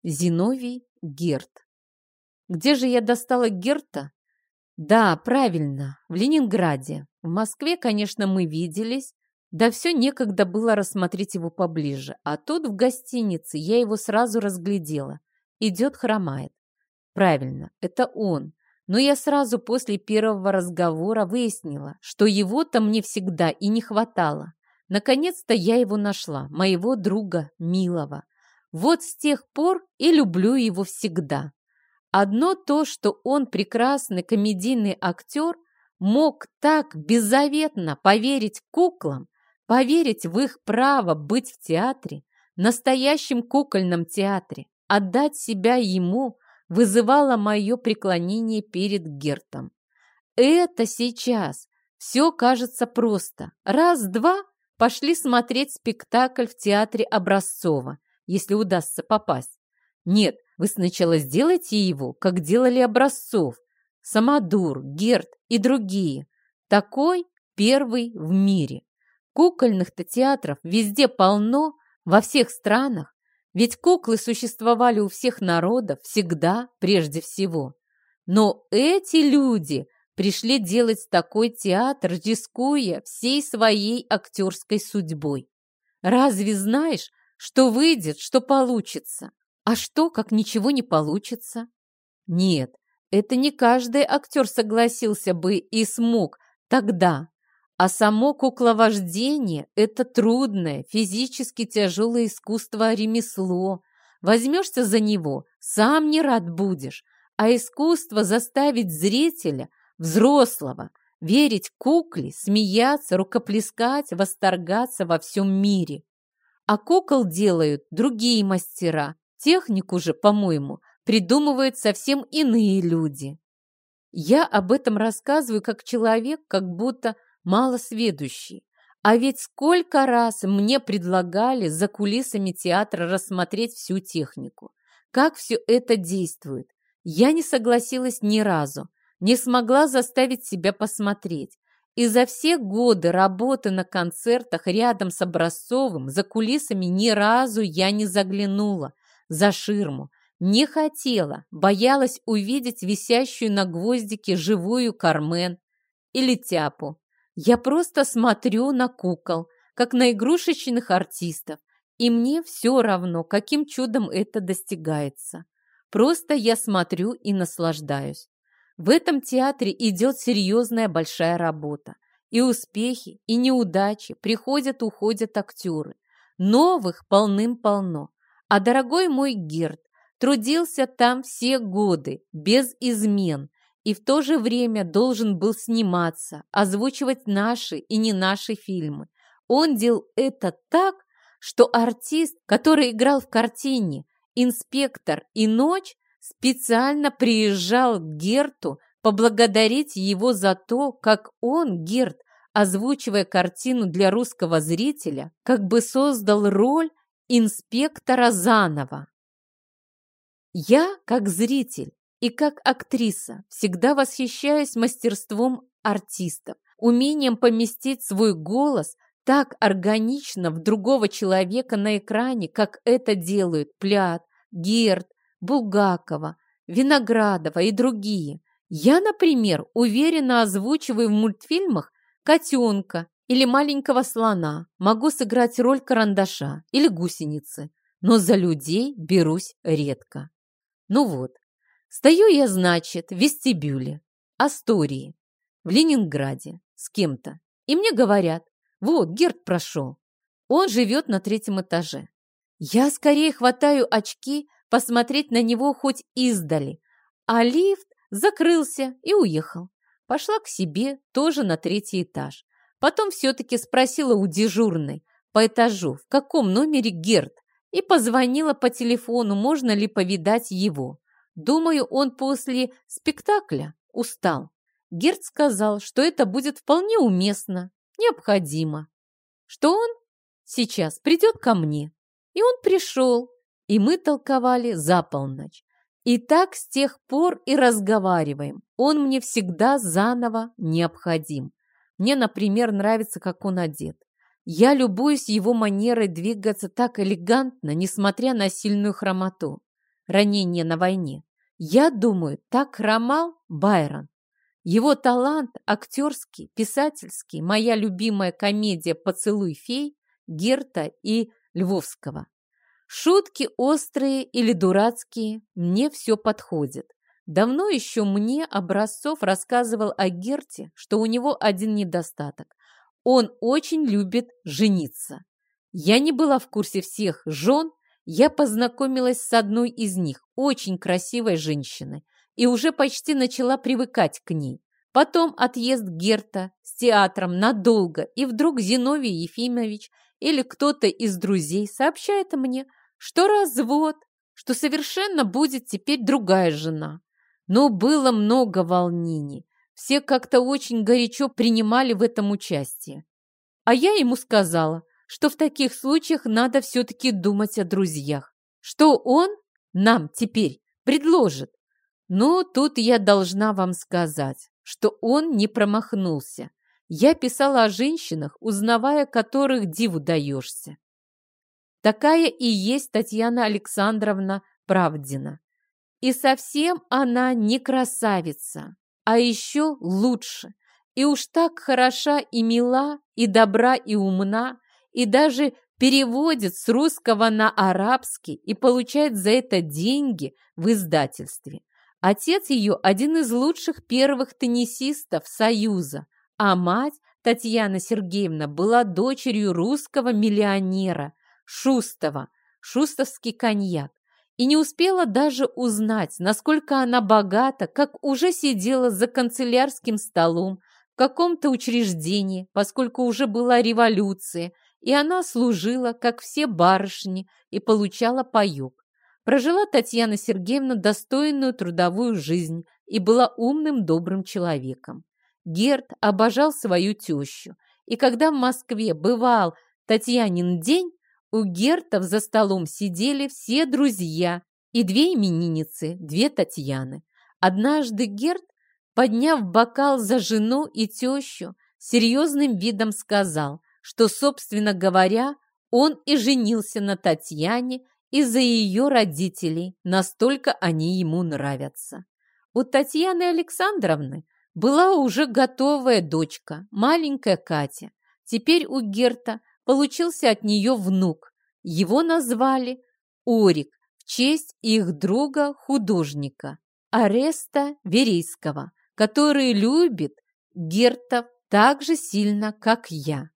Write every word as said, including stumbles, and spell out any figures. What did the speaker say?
Зиновий Герд. Где же я достала Герта? Да, правильно, в Ленинграде. В Москве, конечно, мы виделись, да все некогда было рассмотреть его поближе. А тут в гостинице я его сразу разглядела. Идет, хромает. Правильно, это он. Но я сразу после первого разговора выяснила, что его-то мне всегда и не хватало. Наконец-то я его нашла, моего друга милого. Вот с тех пор и люблю его всегда. Одно то, что он прекрасный комедийный актер, мог так беззаветно поверить куклам, поверить в их право быть в театре, настоящем кукольном театре, отдать себя ему, вызывало мое преклонение перед Гертом. Это сейчас все кажется просто. Раз-два пошли смотреть спектакль в театре Образцова, если удастся попасть. Нет, вы сначала сделайте его, как делали Образцов, Самодур, Герд и другие. Такой первый в мире. Кукольных-то театров везде полно, во всех странах. Ведь куклы существовали у всех народов всегда, прежде всего. Но эти люди пришли делать такой театр, рискуя всей своей актерской судьбой. Разве знаешь, что выйдет, что получится? А что, как ничего не получится? Нет, это не каждый актер согласился бы и смог тогда. А само кукловождение – это трудное, физически тяжелое искусство-ремесло. Возьмешься за него, сам не рад будешь. А искусство заставить зрителя, взрослого, верить кукле, смеяться, рукоплескать, восторгаться во всем мире. А кукол делают другие мастера. Технику же, по-моему, придумывают совсем иные люди. Я об этом рассказываю как человек, как будто малосведущий. А ведь сколько раз мне предлагали за кулисами театра рассмотреть всю технику. Как все это действует. Я не согласилась ни разу, не смогла заставить себя посмотреть. И за все годы работы на концертах рядом с Образцовым за кулисами ни разу я не заглянула за ширму. Не хотела, боялась увидеть висящую на гвоздике живую Кармен или Тяпу. Я просто смотрю на кукол, как на игрушечных артистов, и мне все равно, каким чудом это достигается. Просто я смотрю и наслаждаюсь. В этом театре идет серьезная большая работа. И успехи, и неудачи, приходят-уходят актеры. Новых полным-полно. А дорогой мой Герд трудился там все годы, без измен, и в то же время должен был сниматься, озвучивать наши и не наши фильмы. Он делал это так, что артист, который играл в картине «Инспектор и ночь», специально приезжал к Герту поблагодарить его за то, как он, Герт, озвучивая картину для русского зрителя, как бы создал роль инспектора заново. Я, как зритель и как актриса, всегда восхищаюсь мастерством артистов, умением поместить свой голос так органично в другого человека на экране, как это делают Плят, Герд, Булгакова, Виноградова и другие. Я, например, уверенно озвучиваю в мультфильмах котенка или маленького слона, могу сыграть роль карандаша или гусеницы, но за людей берусь редко. Ну вот, стою я, значит, в вестибюле Астории в Ленинграде с кем-то, и мне говорят: вот, Герд прошел, он живет на третьем этаже. Я скорее хватаю очки, посмотреть на него хоть издали, а лифт закрылся и уехал. Пошла к себе, тоже на третий этаж. Потом все-таки спросила у дежурной по этажу, в каком номере Герд, и позвонила по телефону, можно ли повидать его. Думаю, он после спектакля устал. Герд сказал, что это будет вполне уместно, необходимо, что он сейчас придет ко мне. И он пришел, и мы толковали за полночь. И так с тех пор и разговариваем. Он мне всегда заново необходим. Мне, например, нравится, как он одет. Я любуюсь его манерой двигаться так элегантно, несмотря на сильную хромоту. ранение на войне. Я думаю, так хромал Байрон. Его талант актерский, писательский, моя любимая комедия «Поцелуй фей» Герта и Львовского. Шутки острые или дурацкие, мне все подходит. Давно еще мне Образцов рассказывал о Герте, что у него один недостаток. Он очень любит жениться. Я не была в курсе всех жен, я познакомилась с одной из них, очень красивой женщиной, и уже почти начала привыкать к ней. Потом отъезд Герта с театром надолго, и вдруг Зиновий Ефимович или кто-то из друзей сообщает мне, что развод, что совершенно будет теперь другая жена. Но было много волнений. Все как-то очень горячо принимали в этом участие. А я ему сказала, что в таких случаях надо все-таки думать о друзьях. Что он нам теперь предложит? Но тут я должна вам сказать, что он не промахнулся. Я писала о женщинах, узнавая которых диву даешься. Такая и есть Татьяна Александровна Правдина. И совсем она не красавица, а еще лучше. И уж так хороша и мила, и добра, и умна, и даже переводит с русского на арабский и получает за это деньги в издательстве. Отец ее один из лучших первых теннисистов Союза, а мать Татьяна Сергеевна была дочерью русского миллионера Шустова, шустовский коньяк. И не успела даже узнать, насколько она богата, как уже сидела за канцелярским столом в каком-то учреждении, поскольку уже была революция, и она служила, как все барышни, и получала паёк. Прожила Татьяна Сергеевна достойную трудовую жизнь и была умным, добрым человеком. Герт обожал свою тещу, и когда в Москве бывал Татьянин день, у Гертов за столом сидели все друзья и две именинницы, две Татьяны. Однажды Герт, подняв бокал за жену и тещу, серьезным видом сказал, что, собственно говоря, он и женился на Татьяне из-за ее родителей, настолько они ему нравятся. У Татьяны Александровны была уже готовая дочка, маленькая Катя. Теперь у Герта получился от нее внук. Его назвали Орик в честь их друга-художника Ореста Верейского, который любит Гертов так же сильно, как я.